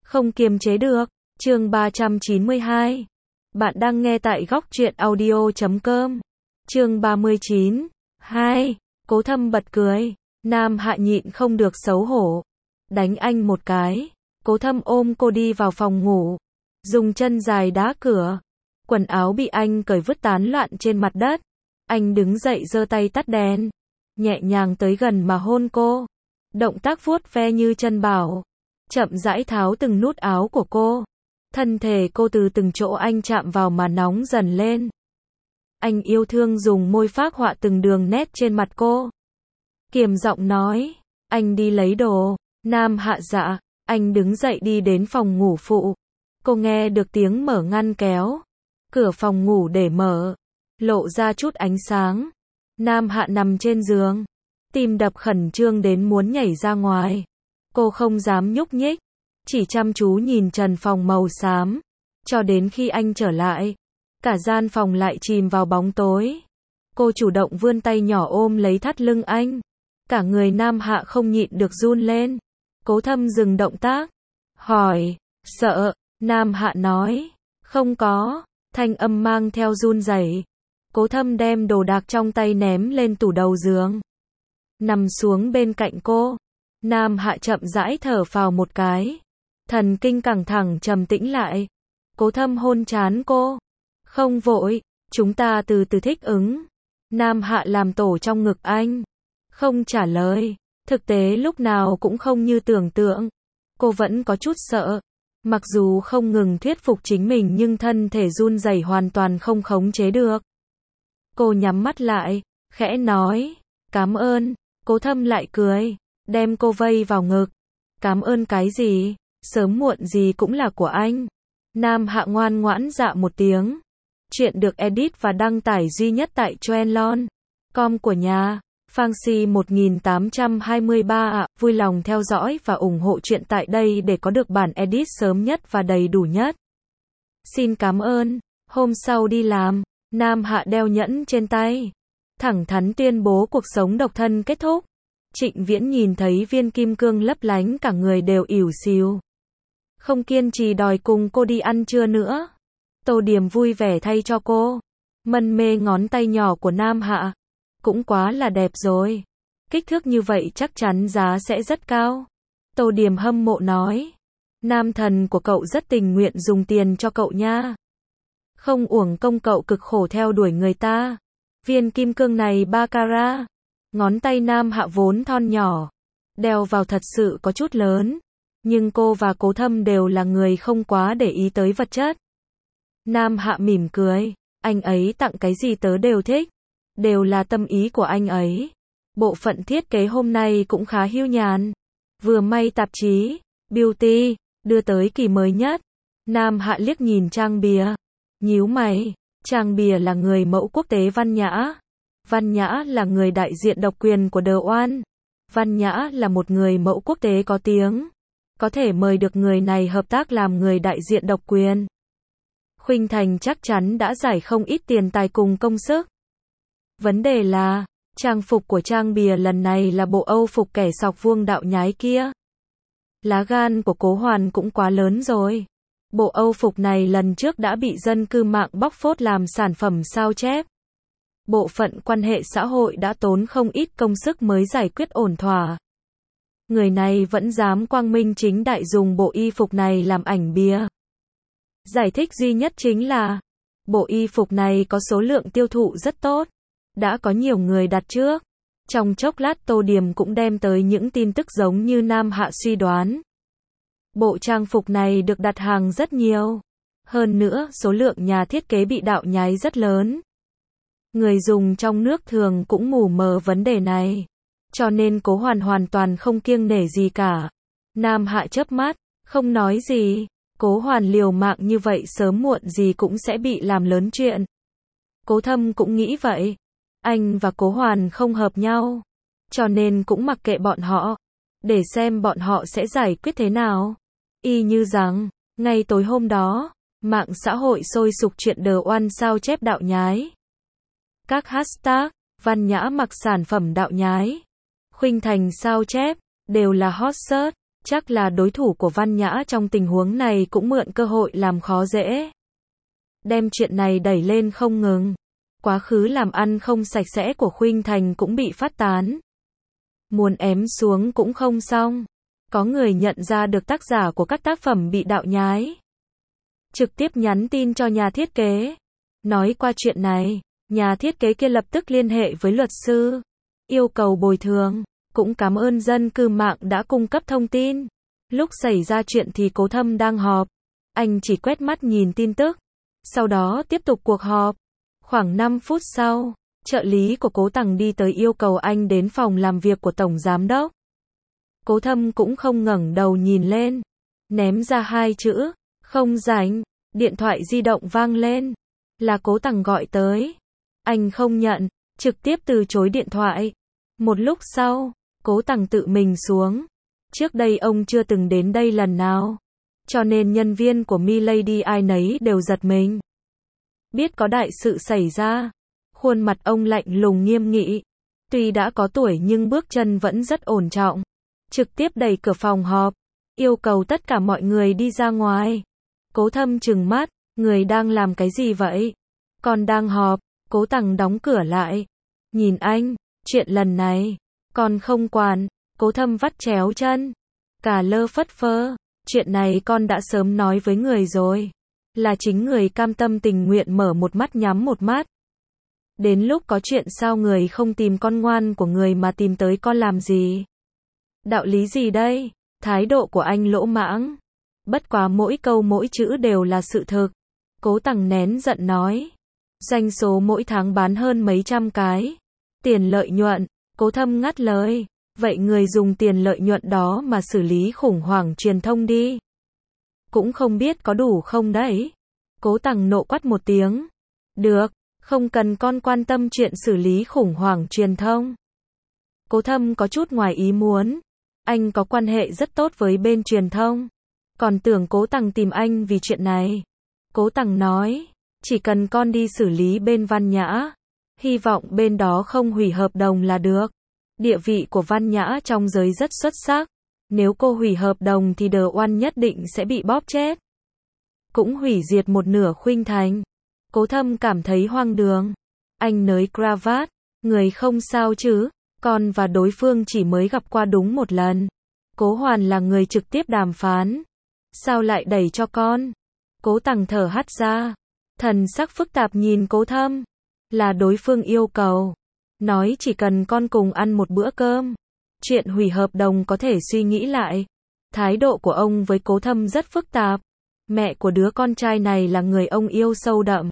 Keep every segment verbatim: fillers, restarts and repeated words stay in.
Không kiềm chế được. Chương ba trăm chín mươi hai. Bạn đang nghe tại góc truyện audio chấm com. Chương ba mươi chín. hai. Cố Thâm bật cười. Nam Hạ nhịn không được xấu hổ. Đánh anh một cái. Cố Thâm ôm cô đi vào phòng ngủ. Dùng chân dài đá cửa. Quần áo bị anh cởi vứt tán loạn trên mặt đất. Anh đứng dậy giơ tay tắt đèn. Nhẹ nhàng tới gần mà hôn cô. Động tác vuốt ve như chân bảo. Chậm rãi tháo từng nút áo của cô. Thân thể cô từ từng chỗ anh chạm vào mà nóng dần lên. Anh yêu thương dùng môi phác họa từng đường nét trên mặt cô. Kiềm giọng nói, anh đi lấy đồ. Nam Hạ dạ, anh đứng dậy đi đến phòng ngủ phụ. Cô nghe được tiếng mở ngăn kéo. Cửa phòng ngủ để mở, lộ ra chút ánh sáng. Nam Hạ nằm trên giường, tim đập khẩn trương đến muốn nhảy ra ngoài. Cô không dám nhúc nhích, chỉ chăm chú nhìn trần phòng màu xám, cho đến khi anh trở lại. Cả gian phòng lại chìm vào bóng tối. Cô chủ động vươn tay nhỏ ôm lấy thắt lưng anh. Cả người Nam Hạ không nhịn được run lên. Cố Thâm dừng động tác, hỏi, sợ? Nam Hạ nói, không có, thanh âm mang theo run rẩy. Cố Thâm đem đồ đạc trong tay ném lên tủ đầu giường. Nằm xuống bên cạnh cô. Nam Hạ chậm rãi thở phào một cái. Thần kinh căng thẳng trầm tĩnh lại. Cố Thâm hôn trán cô. Không vội, chúng ta từ từ thích ứng. Nam Hạ làm tổ trong ngực anh. Không trả lời. Thực tế lúc nào cũng không như tưởng tượng. Cô vẫn có chút sợ. Mặc dù không ngừng thuyết phục chính mình nhưng thân thể run rẩy hoàn toàn không khống chế được. Cô nhắm mắt lại, khẽ nói, cảm ơn. Cố Thâm lại cười, đem cô vây vào ngực. Cảm ơn cái gì, sớm muộn gì cũng là của anh. Nam Hạ ngoan ngoãn dạ một tiếng. Chuyện được edit và đăng tải duy nhất tại trendlon chấm com của nhà. Phanxi một nghìn tám trăm hai mươi ba ạ, vui lòng theo dõi và ủng hộ chuyện tại đây để có được bản edit sớm nhất và đầy đủ nhất. Xin cảm ơn. Hôm sau đi làm, Nam Hạ đeo nhẫn trên tay. Thẳng thắn tuyên bố cuộc sống độc thân kết thúc. Trịnh Viễn nhìn thấy viên kim cương lấp lánh cả người đều ỉu xìu. Không kiên trì đòi cùng cô đi ăn trưa nữa. Tô Điểm vui vẻ thay cho cô. Mân mê ngón tay nhỏ của Nam Hạ. Cũng quá là đẹp rồi. Kích thước như vậy chắc chắn giá sẽ rất cao. Tô Điểm hâm mộ nói. Nam thần của cậu rất tình nguyện dùng tiền cho cậu nha. Không uổng công cậu cực khổ theo đuổi người ta. Viên kim cương này ba carat. Ngón tay Nam Hạ vốn thon nhỏ. Đeo vào thật sự có chút lớn. Nhưng cô và Cố Thâm đều là người không quá để ý tới vật chất. Nam Hạ mỉm cười. Anh ấy tặng cái gì tớ đều thích. Đều là tâm ý của anh ấy. Bộ phận thiết kế hôm nay cũng khá hưu nhàn. Vừa may tạp chí Beauty đưa tới kỳ mới nhất. Nam Hạ liếc nhìn trang bìa. Nhíu mày. Trang bìa là người mẫu quốc tế Văn Nhã. Văn Nhã là người đại diện độc quyền của The One. Văn Nhã là một người mẫu quốc tế có tiếng. Có thể mời được người này hợp tác làm người đại diện độc quyền. Khuynh Thành chắc chắn đã giải không ít tiền tài cùng công sức. Vấn đề là, trang phục của trang bìa lần này là bộ Âu phục kẻ sọc vuông đạo nhái kia. Lá gan của Cố Hoàn cũng quá lớn rồi. Bộ Âu phục này lần trước đã bị dân cư mạng bóc phốt làm sản phẩm sao chép. Bộ phận quan hệ xã hội đã tốn không ít công sức mới giải quyết ổn thỏa. Người này vẫn dám quang minh chính đại dùng bộ y phục này làm ảnh bìa. Giải thích duy nhất chính là, bộ y phục này có số lượng tiêu thụ rất tốt. Đã có nhiều người đặt trước. Trong chốc lát Tô Điểm cũng đem tới những tin tức giống như Nam Hạ suy đoán. Bộ trang phục này được đặt hàng rất nhiều. Hơn nữa, số lượng nhà thiết kế bị đạo nhái rất lớn. Người dùng trong nước thường cũng mù mờ vấn đề này. Cho nên Cố Hoàn hoàn toàn không kiêng nể gì cả. Nam Hạ chớp mắt, không nói gì. Cố Hoàn liều mạng như vậy sớm muộn gì cũng sẽ bị làm lớn chuyện. Cố Thâm cũng nghĩ vậy. Anh và Cố Hoàn không hợp nhau. Cho nên cũng mặc kệ bọn họ. Để xem bọn họ sẽ giải quyết thế nào. Y như rằng, ngay tối hôm đó, mạng xã hội sôi sục chuyện The One sao chép đạo nhái. Các hashtag, Văn Nhã mặc sản phẩm đạo nhái. Khuynh Thành sao chép, đều là hot search. Chắc là đối thủ của Văn Nhã trong tình huống này cũng mượn cơ hội làm khó dễ. Đem chuyện này đẩy lên không ngừng. Quá khứ làm ăn không sạch sẽ của Khuynh Thành cũng bị phát tán. Muốn ém xuống cũng không xong. Có người nhận ra được tác giả của các tác phẩm bị đạo nhái. Trực tiếp nhắn tin cho nhà thiết kế. Nói qua chuyện này, nhà thiết kế kia lập tức liên hệ với luật sư. Yêu cầu bồi thường. Cũng cảm ơn dân cư mạng đã cung cấp thông tin. Lúc xảy ra chuyện thì Cố Thâm đang họp. Anh chỉ quét mắt nhìn tin tức. Sau đó tiếp tục cuộc họp. Khoảng năm phút sau, trợ lý của Cố Tằng đi tới yêu cầu anh đến phòng làm việc của Tổng Giám Đốc. Cố Thâm cũng không ngẩng đầu nhìn lên. Ném ra hai chữ, không rảnh. Điện thoại di động vang lên. Là Cố Tằng gọi tới. Anh không nhận, trực tiếp từ chối điện thoại. Một lúc sau, Cố Tằng tự mình xuống. Trước đây ông chưa từng đến đây lần nào. Cho nên nhân viên của Milady ai nấy đều giật mình. Biết có đại sự xảy ra. Khuôn mặt ông lạnh lùng nghiêm nghị. Tuy đã có tuổi nhưng bước chân vẫn rất ổn trọng. Trực tiếp đẩy cửa phòng họp. Yêu cầu tất cả mọi người đi ra ngoài. Cố Thâm trừng mắt. Người đang làm cái gì vậy? Con đang họp. Cố Tằng đóng cửa lại. Nhìn anh. Chuyện lần này. Con không quản. Cố Thâm vắt chéo chân. Cả lơ phất phơ. Chuyện này con đã sớm nói với người rồi. Là chính người cam tâm tình nguyện mở một mắt nhắm một mắt. Đến lúc có chuyện sao người không tìm con ngoan của người mà tìm tới con làm gì? Đạo lý gì đây? Thái độ của anh lỗ mãng. Bất quá mỗi câu mỗi chữ đều là sự thực. Cố Tằng nén giận nói. Doanh số mỗi tháng bán hơn mấy trăm cái. Tiền lợi nhuận. Cố Thâm ngắt lời. Vậy người dùng tiền lợi nhuận đó mà xử lý khủng hoảng truyền thông đi. Cũng không biết có đủ không đấy. Cố Tằng nộ quát một tiếng. Được, không cần con quan tâm chuyện xử lý khủng hoảng truyền thông. Cố Thâm có chút ngoài ý muốn. Anh có quan hệ rất tốt với bên truyền thông. Còn tưởng Cố Tằng tìm anh vì chuyện này. Cố Tằng nói. Chỉ cần con đi xử lý bên Văn Nhã. Hy vọng bên đó không hủy hợp đồng là được. Địa vị của Văn Nhã trong giới rất xuất sắc. Nếu cô hủy hợp đồng thì The One nhất định sẽ bị bóp chết. Cũng hủy diệt một nửa Khuynh Thành. Cố Thâm cảm thấy hoang đường. Anh nới cravat. Người không sao chứ. Con và đối phương chỉ mới gặp qua đúng một lần. Cố Hoàn là người trực tiếp đàm phán. Sao lại đẩy cho con? Cố Tằng thở hắt ra. Thần sắc phức tạp nhìn Cố Thâm. Là đối phương yêu cầu. Nói chỉ cần con cùng ăn một bữa cơm. Chuyện hủy hợp đồng có thể suy nghĩ lại. Thái độ của ông với Cố Thâm rất phức tạp. Mẹ của đứa con trai này là người ông yêu sâu đậm.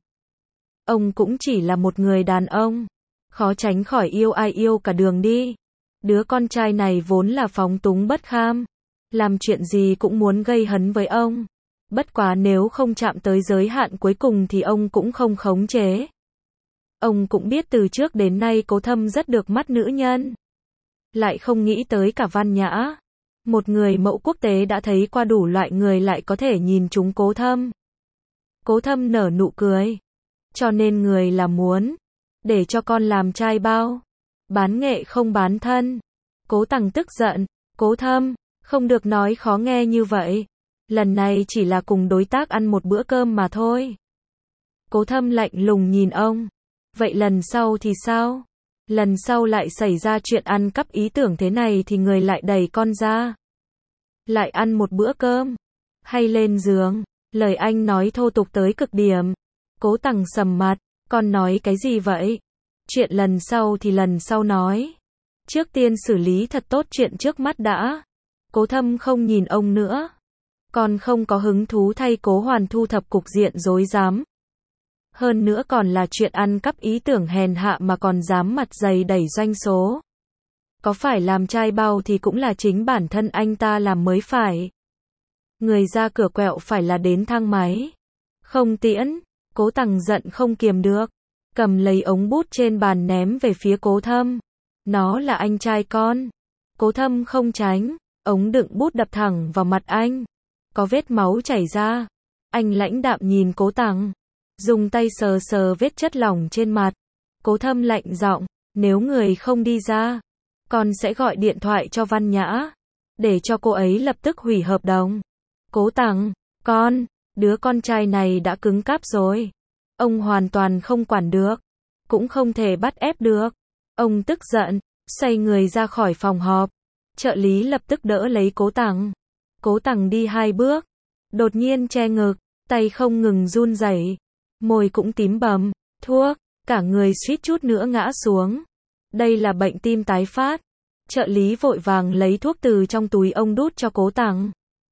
Ông cũng chỉ là một người đàn ông. Khó tránh khỏi yêu ai yêu cả đường đi. Đứa con trai này vốn là phóng túng bất kham. Làm chuyện gì cũng muốn gây hấn với ông. Bất quá nếu không chạm tới giới hạn cuối cùng thì ông cũng không khống chế. Ông cũng biết từ trước đến nay Cố Thâm rất được mắt nữ nhân. Lại không nghĩ tới cả Văn Nhã. Một người mẫu quốc tế đã thấy qua đủ loại người lại có thể nhìn trúng Cố Thâm. Cố Thâm nở nụ cười. Cho nên người là muốn. Để cho con làm trai bao. Bán nghệ không bán thân. Cố Tằng tức giận. Cố Thâm, không được nói khó nghe như vậy. Lần này chỉ là cùng đối tác ăn một bữa cơm mà thôi. Cố Thâm lạnh lùng nhìn ông. Vậy lần sau thì sao? Lần sau lại xảy ra chuyện ăn cắp ý tưởng thế này thì người lại đẩy con ra. Lại ăn một bữa cơm. Hay lên giường. Lời anh nói thô tục tới cực điểm. Cố Tằng sầm mặt. Con nói cái gì vậy? Chuyện lần sau thì lần sau nói. Trước tiên xử lý thật tốt chuyện trước mắt đã. Cố Thâm không nhìn ông nữa. Con không có hứng thú thay Cố Hoàn thu thập cục diện rối rắm. Hơn nữa còn là chuyện ăn cắp ý tưởng hèn hạ mà còn dám mặt dày đẩy doanh số. Có phải làm trai bao thì cũng là chính bản thân anh ta làm mới phải. Người ra cửa quẹo phải là đến thang máy. Không tiễn. Cố Tằng giận không kiềm được. Cầm lấy ống bút trên bàn ném về phía Cố Thâm. Nó là anh trai con. Cố Thâm không tránh. Ống đựng bút đập thẳng vào mặt anh. Có vết máu chảy ra. Anh lãnh đạm nhìn Cố Tằng. Dùng tay sờ sờ vết chất lỏng trên mặt. Cố Thâm lạnh giọng. Nếu người không đi ra. Con sẽ gọi điện thoại cho Văn Nhã. để cho cô ấy lập tức hủy hợp đồng. Cố Tằng, con, đứa con trai này đã cứng cáp rồi. Ông hoàn toàn không quản được, cũng không thể bắt ép được. Ông tức giận, xoay người ra khỏi phòng họp. Trợ lý lập tức đỡ lấy Cố Tằng. Cố Tằng đi hai bước, đột nhiên che ngực, tay không ngừng run rẩy, môi cũng tím bầm, thuốc, cả người suýt chút nữa ngã xuống. Đây là bệnh tim tái phát. Trợ lý vội vàng lấy thuốc từ trong túi ông đút cho Cố Tằng,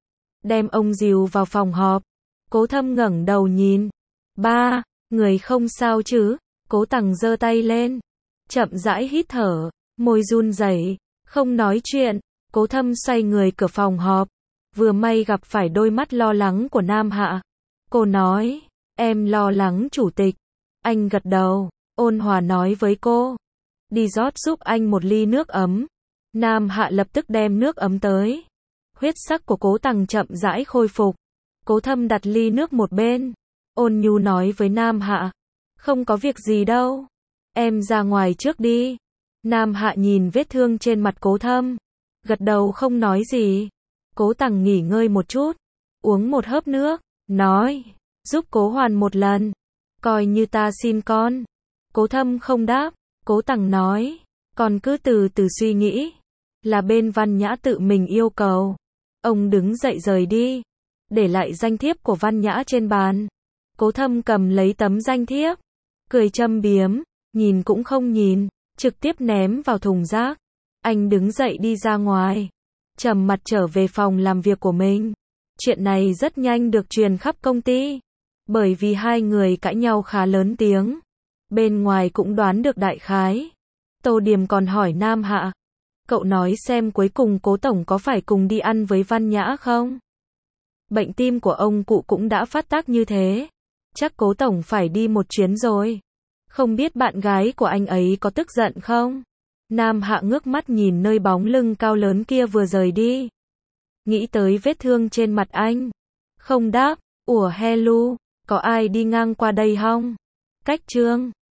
đem ông dìu vào phòng họp. Cố Thâm ngẩng đầu nhìn. Ba, người không sao chứ? Cố Tằng giơ tay lên, chậm rãi hít thở, môi run rẩy, không nói chuyện. Cố Thâm xoay người cửa phòng họp. Vừa may gặp phải đôi mắt lo lắng của Nam Hạ. Cô nói, em lo lắng chủ tịch. Anh gật đầu, ôn hòa nói với cô, đi rót giúp anh một ly nước ấm. Nam Hạ lập tức đem nước ấm tới. Huyết sắc của Cố Tằng chậm rãi khôi phục. Cố Thâm đặt ly nước một bên, ôn nhu nói với Nam Hạ, không có việc gì đâu, em ra ngoài trước đi. Nam Hạ nhìn vết thương trên mặt Cố Thâm, gật đầu không nói gì. Cố Tằng nghỉ ngơi một chút, uống một hớp nước, nói, giúp Cố Hoàn một lần, coi như ta xin con. Cố Thâm không đáp. Cố Tằng nói, con cứ từ từ suy nghĩ, là bên Văn Nhã tự mình yêu cầu. Ông đứng dậy rời đi, để lại danh thiếp của Văn Nhã trên bàn. Cố Thâm cầm lấy tấm danh thiếp, cười châm biếm, nhìn cũng không nhìn, trực tiếp ném vào thùng rác. Anh đứng dậy đi ra ngoài, trầm mặt trở về phòng làm việc của mình. Chuyện này rất nhanh được truyền khắp công ty, bởi vì hai người cãi nhau khá lớn tiếng. Bên ngoài cũng đoán được đại khái. Tô Điềm còn hỏi Nam Hạ, cậu nói xem cuối cùng Cố Tổng có phải cùng đi ăn với Văn Nhã không? Bệnh tim của ông cụ cũng đã phát tác như thế, chắc Cố Tổng phải đi một chuyến rồi. Không biết bạn gái của anh ấy có tức giận không? Nam Hạ ngước mắt nhìn nơi bóng lưng cao lớn kia vừa rời đi, nghĩ tới vết thương trên mặt anh, không đáp. Ủa hello, có ai đi ngang qua đây không? Cách Trương